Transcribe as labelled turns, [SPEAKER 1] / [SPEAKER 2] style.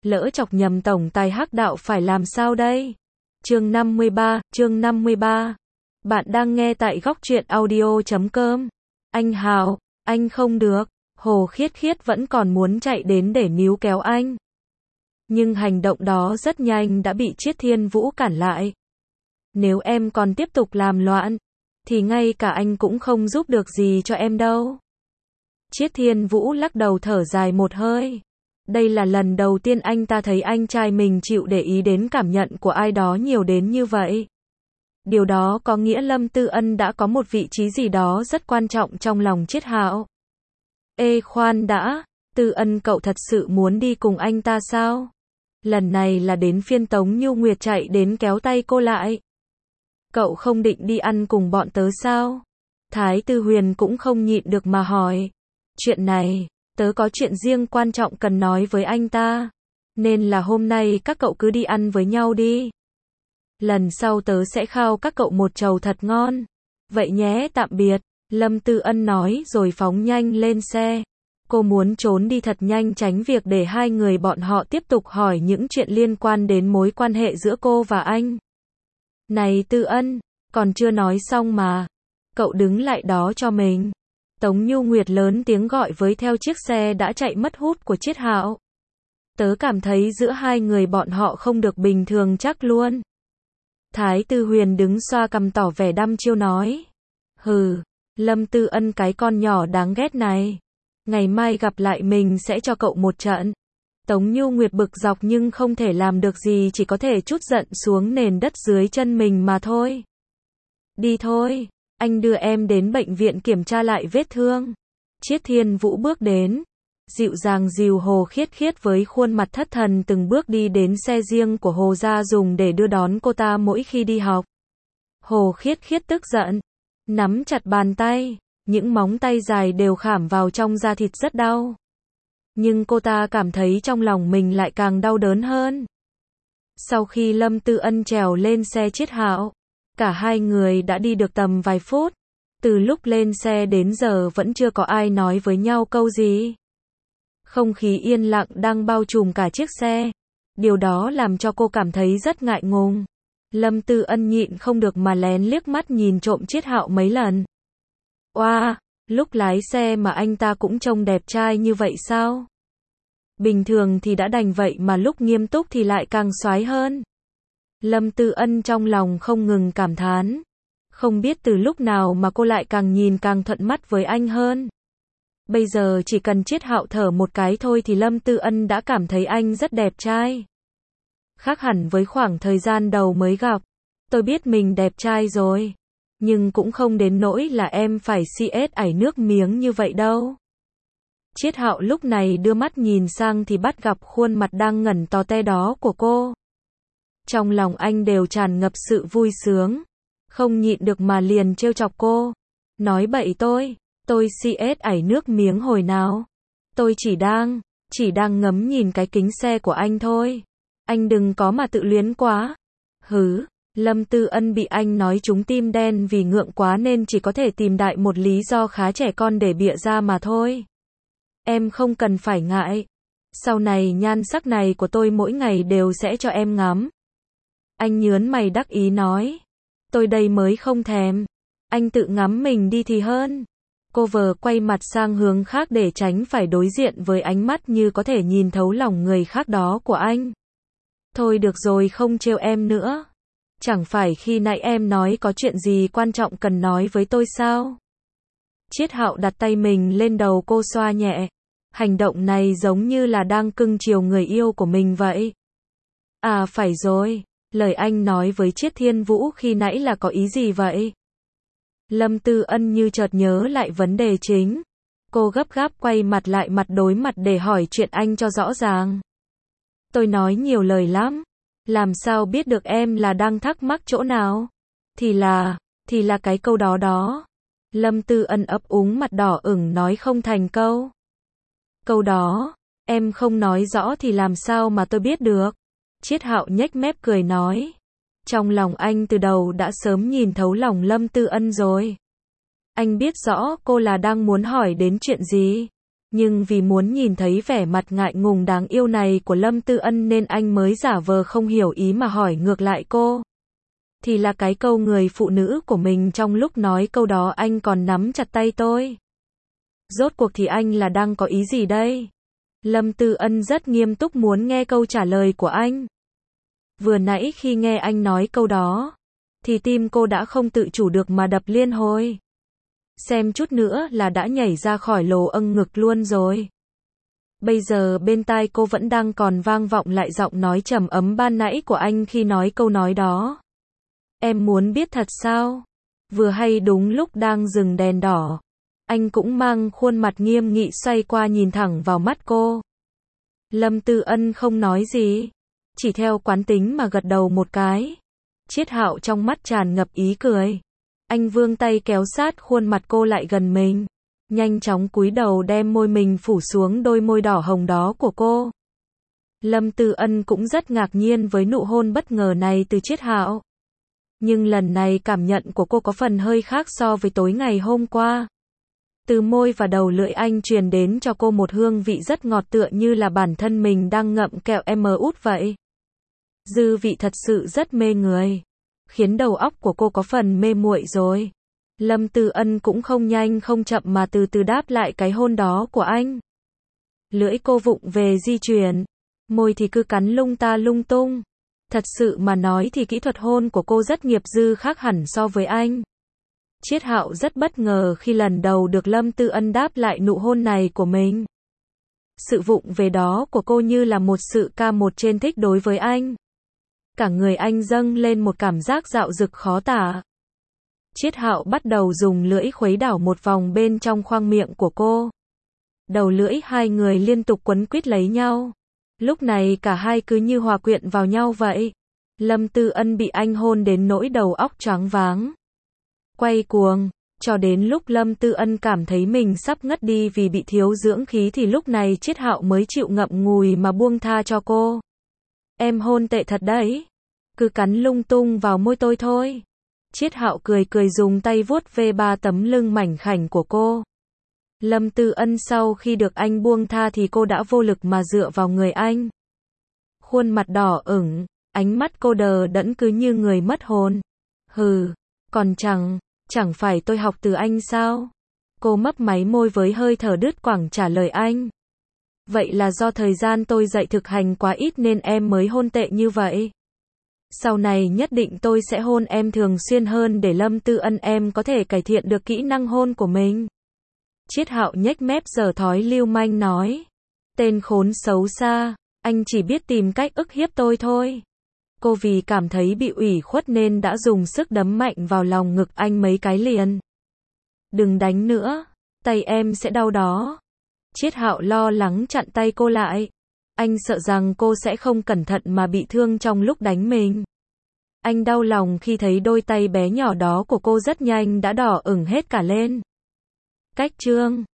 [SPEAKER 1] lỡ chọc nhầm tổng tài Hắc đạo phải làm sao đây? Chương 53. Bạn đang nghe tại góc truyện audio.com. Anh Hào, anh không được. Hồ Khiết Khiết vẫn còn muốn chạy đến để níu kéo anh. Nhưng hành động đó rất nhanh đã bị Triết Thiên Vũ cản lại. Nếu em còn tiếp tục làm loạn, thì ngay cả anh cũng không giúp được gì cho em đâu. Triết Thiên Vũ lắc đầu thở dài một hơi. Đây là lần đầu tiên anh ta thấy anh trai mình chịu để ý đến cảm nhận của ai đó nhiều đến như vậy. Điều đó có nghĩa Lâm Tư Ân đã có một vị trí gì đó rất quan trọng trong lòng Triết Hạo. Ê khoan đã, Tư Ân cậu thật sự muốn đi cùng anh ta sao? Lần này là đến phiên Tống Nhu Nguyệt chạy đến kéo tay cô lại. Cậu không định đi ăn cùng bọn tớ sao? Thái Tư Huyền cũng không nhịn được mà hỏi. Chuyện này, tớ có chuyện riêng quan trọng cần nói với anh ta. Nên là hôm nay các cậu cứ đi ăn với nhau đi. Lần sau tớ sẽ khao các cậu một chầu thật ngon. Vậy nhé, tạm biệt. Lâm Tư Ân nói rồi phóng nhanh lên xe. Cô muốn trốn đi thật nhanh tránh việc để hai người bọn họ tiếp tục hỏi những chuyện liên quan đến mối quan hệ giữa cô và anh. Này Tư Ân, còn chưa nói xong mà. Cậu đứng lại đó cho mình. Tống Nhu Nguyệt lớn tiếng gọi với theo chiếc xe đã chạy mất hút của Triết Hạo. Tớ cảm thấy giữa hai người bọn họ không được bình thường chắc luôn. Thái Tư Huyền đứng xoa cằm tỏ vẻ đăm chiêu nói. Hừ, Lâm Tư Ân cái con nhỏ đáng ghét này. Ngày mai gặp lại mình sẽ cho cậu một trận. Tống Nhu Nguyệt bực dọc nhưng không thể làm được gì, chỉ có thể trút giận xuống nền đất dưới chân mình mà thôi. Đi thôi, anh đưa em đến bệnh viện kiểm tra lại vết thương. Triết Thiên Vũ bước đến, dịu dàng dìu Hồ Khiết Khiết với khuôn mặt thất thần từng bước đi đến xe riêng của Hồ gia dùng để đưa đón cô ta mỗi khi đi học. Hồ Khiết Khiết tức giận, nắm chặt bàn tay, những móng tay dài đều khảm vào trong da thịt rất đau. Nhưng cô ta cảm thấy trong lòng mình lại càng đau đớn hơn. Sau khi Lâm Tư Ân trèo lên xe Triết Hạo, cả hai người đã đi được tầm vài phút. Từ lúc lên xe đến giờ vẫn chưa có ai nói với nhau câu gì. Không khí yên lặng đang bao trùm cả chiếc xe. Điều đó làm cho cô cảm thấy rất ngại ngùng. Lâm Tư Ân nhịn không được mà lén liếc mắt nhìn trộm Triết Hạo mấy lần. Oa, lúc lái xe mà anh ta cũng trông đẹp trai như vậy sao? Bình thường thì đã đành vậy mà lúc nghiêm túc thì lại càng xoái hơn. Lâm Tư Ân trong lòng không ngừng cảm thán. Không biết từ lúc nào mà cô lại càng nhìn càng thuận mắt với anh hơn. Bây giờ chỉ cần Triết Hạo thở một cái thôi thì Lâm Tư Ân đã cảm thấy anh rất đẹp trai. Khác hẳn với khoảng thời gian đầu mới gặp. Tôi biết mình đẹp trai rồi. Nhưng cũng không đến nỗi là em phải CS ảy nước miếng như vậy đâu. Triết Hạo lúc này đưa mắt nhìn sang thì bắt gặp khuôn mặt đang ngẩn to te đó của cô. Trong lòng anh đều tràn ngập sự vui sướng. Không nhịn được mà liền trêu chọc cô. Nói bậy tôi CS ảy nước miếng hồi nào. Tôi chỉ đang ngắm nhìn cái kính xe của anh thôi. Anh đừng có mà tự luyến quá. Hứ, Lâm Tư Ân bị anh nói trúng tim đen vì ngượng quá nên chỉ có thể tìm đại một lý do khá trẻ con để bịa ra mà thôi. Em không cần phải ngại. Sau này nhan sắc này của tôi mỗi ngày đều sẽ cho em ngắm. Anh nhớn mày đắc ý nói. Tôi đây mới không thèm. Anh tự ngắm mình đi thì hơn. Cô vờ quay mặt sang hướng khác để tránh phải đối diện với ánh mắt như có thể nhìn thấu lòng người khác đó của anh. Thôi được rồi, không trêu em nữa. Chẳng phải khi nãy em nói có chuyện gì quan trọng cần nói với tôi sao? Triết Hạo đặt tay mình lên đầu cô xoa nhẹ. Hành động này giống như là đang cưng chiều người yêu của mình vậy. À phải rồi, lời anh nói với Triết Thiên Vũ khi nãy là có ý gì vậy? Lâm Tư Ân như chợt nhớ lại vấn đề chính. Cô gấp gáp quay mặt lại mặt đối mặt để hỏi chuyện anh cho rõ ràng. Tôi nói nhiều lời lắm. Làm sao biết được em là đang thắc mắc chỗ nào? Thì là cái câu đó đó. Lâm Tư Ân ấp úng mặt đỏ ửng nói không thành câu. Câu đó, em không nói rõ thì làm sao mà tôi biết được? Triết Hạo nhếch mép cười nói. Trong lòng anh từ đầu đã sớm nhìn thấu lòng Lâm Tư Ân rồi. Anh biết rõ cô là đang muốn hỏi đến chuyện gì. Nhưng vì muốn nhìn thấy vẻ mặt ngại ngùng đáng yêu này của Lâm Tư Ân nên anh mới giả vờ không hiểu ý mà hỏi ngược lại cô. Thì là cái câu người phụ nữ của mình, trong lúc nói câu đó anh còn nắm chặt tay tôi. Rốt cuộc thì anh là đang có ý gì đây? Lâm Tư Ân rất nghiêm túc muốn nghe câu trả lời của anh. Vừa nãy khi nghe anh nói câu đó, thì tim cô đã không tự chủ được mà đập liên hồi. Xem chút nữa là đã nhảy ra khỏi lồ âng ngực luôn rồi. Bây giờ bên tai cô vẫn đang còn vang vọng lại giọng nói trầm ấm ban nãy của anh khi nói câu nói đó. Em muốn biết thật sao? Vừa hay đúng lúc đang dừng đèn đỏ. Anh cũng mang khuôn mặt nghiêm nghị xoay qua nhìn thẳng vào mắt cô. Lâm Tư Ân không nói gì, chỉ theo quán tính mà gật đầu một cái. Chiết Hạo trong mắt tràn ngập ý cười. Anh vươn tay kéo sát khuôn mặt cô lại gần mình, nhanh chóng cúi đầu đem môi mình phủ xuống đôi môi đỏ hồng đó của cô. Lâm Tư Ân cũng rất ngạc nhiên với nụ hôn bất ngờ này từ Chiết Hạo. Nhưng lần này cảm nhận của cô có phần hơi khác so với tối ngày hôm qua. Từ môi và đầu lưỡi anh truyền đến cho cô một hương vị rất ngọt tựa như là bản thân mình đang ngậm kẹo út vậy. Dư vị thật sự rất mê người, khiến đầu óc của cô có phần mê muội rồi. Lâm Tư Ân cũng không nhanh không chậm mà từ từ đáp lại cái hôn đó của anh. Lưỡi cô vụng về di chuyển, môi thì cứ cắn lung ta lung tung. Thật sự mà nói thì kỹ thuật hôn của cô rất nghiệp dư khác hẳn so với anh. Chiết Hạo rất bất ngờ khi lần đầu được Lâm Tư Ân đáp lại nụ hôn này của mình. Sự vụng về đó của cô như là một sự ca một trên thích đối với anh. Cả người anh dâng lên một cảm giác dạo dực khó tả. Chiết Hạo bắt đầu dùng lưỡi khuấy đảo một vòng bên trong khoang miệng của cô. Đầu lưỡi hai người liên tục quấn quýt lấy nhau. Lúc này cả hai cứ như hòa quyện vào nhau vậy. Lâm Tư Ân bị anh hôn đến nỗi đầu óc choáng váng, quay cuồng, cho đến lúc Lâm Tư Ân cảm thấy mình sắp ngất đi vì bị thiếu dưỡng khí thì lúc này Chiết Hạo mới chịu ngậm ngùi mà buông tha cho cô. Em hôn tệ thật đấy, cứ cắn lung tung vào môi tôi thôi. Chiết Hạo cười cười dùng tay vuốt ve ba tấm lưng mảnh khảnh của cô. Lâm Tư Ân sau khi được anh buông tha thì cô đã vô lực mà dựa vào người anh. Khuôn mặt đỏ ửng, ánh mắt cô đờ đẫn cứ như người mất hồn. Hừ, còn chẳng phải tôi học từ anh sao? Cô mấp máy môi với hơi thở đứt quãng trả lời anh. Vậy là do thời gian tôi dạy thực hành quá ít nên em mới hôn tệ như vậy. Sau này nhất định tôi sẽ hôn em thường xuyên hơn để Lâm Tư Ân em có thể cải thiện được kỹ năng hôn của mình. Chiết Hạo nhếch mép giở thói lưu manh nói. Tên khốn xấu xa, anh chỉ biết tìm cách ức hiếp tôi thôi. Cô vì cảm thấy bị ủy khuất nên đã dùng sức đấm mạnh vào lòng ngực anh mấy cái liền. Đừng đánh nữa, tay em sẽ đau đó. Chiết Hạo lo lắng chặn tay cô lại. Anh sợ rằng cô sẽ không cẩn thận mà bị thương trong lúc đánh mình. Anh đau lòng khi thấy đôi tay bé nhỏ đó của cô rất nhanh đã đỏ ửng hết cả lên. Cách chương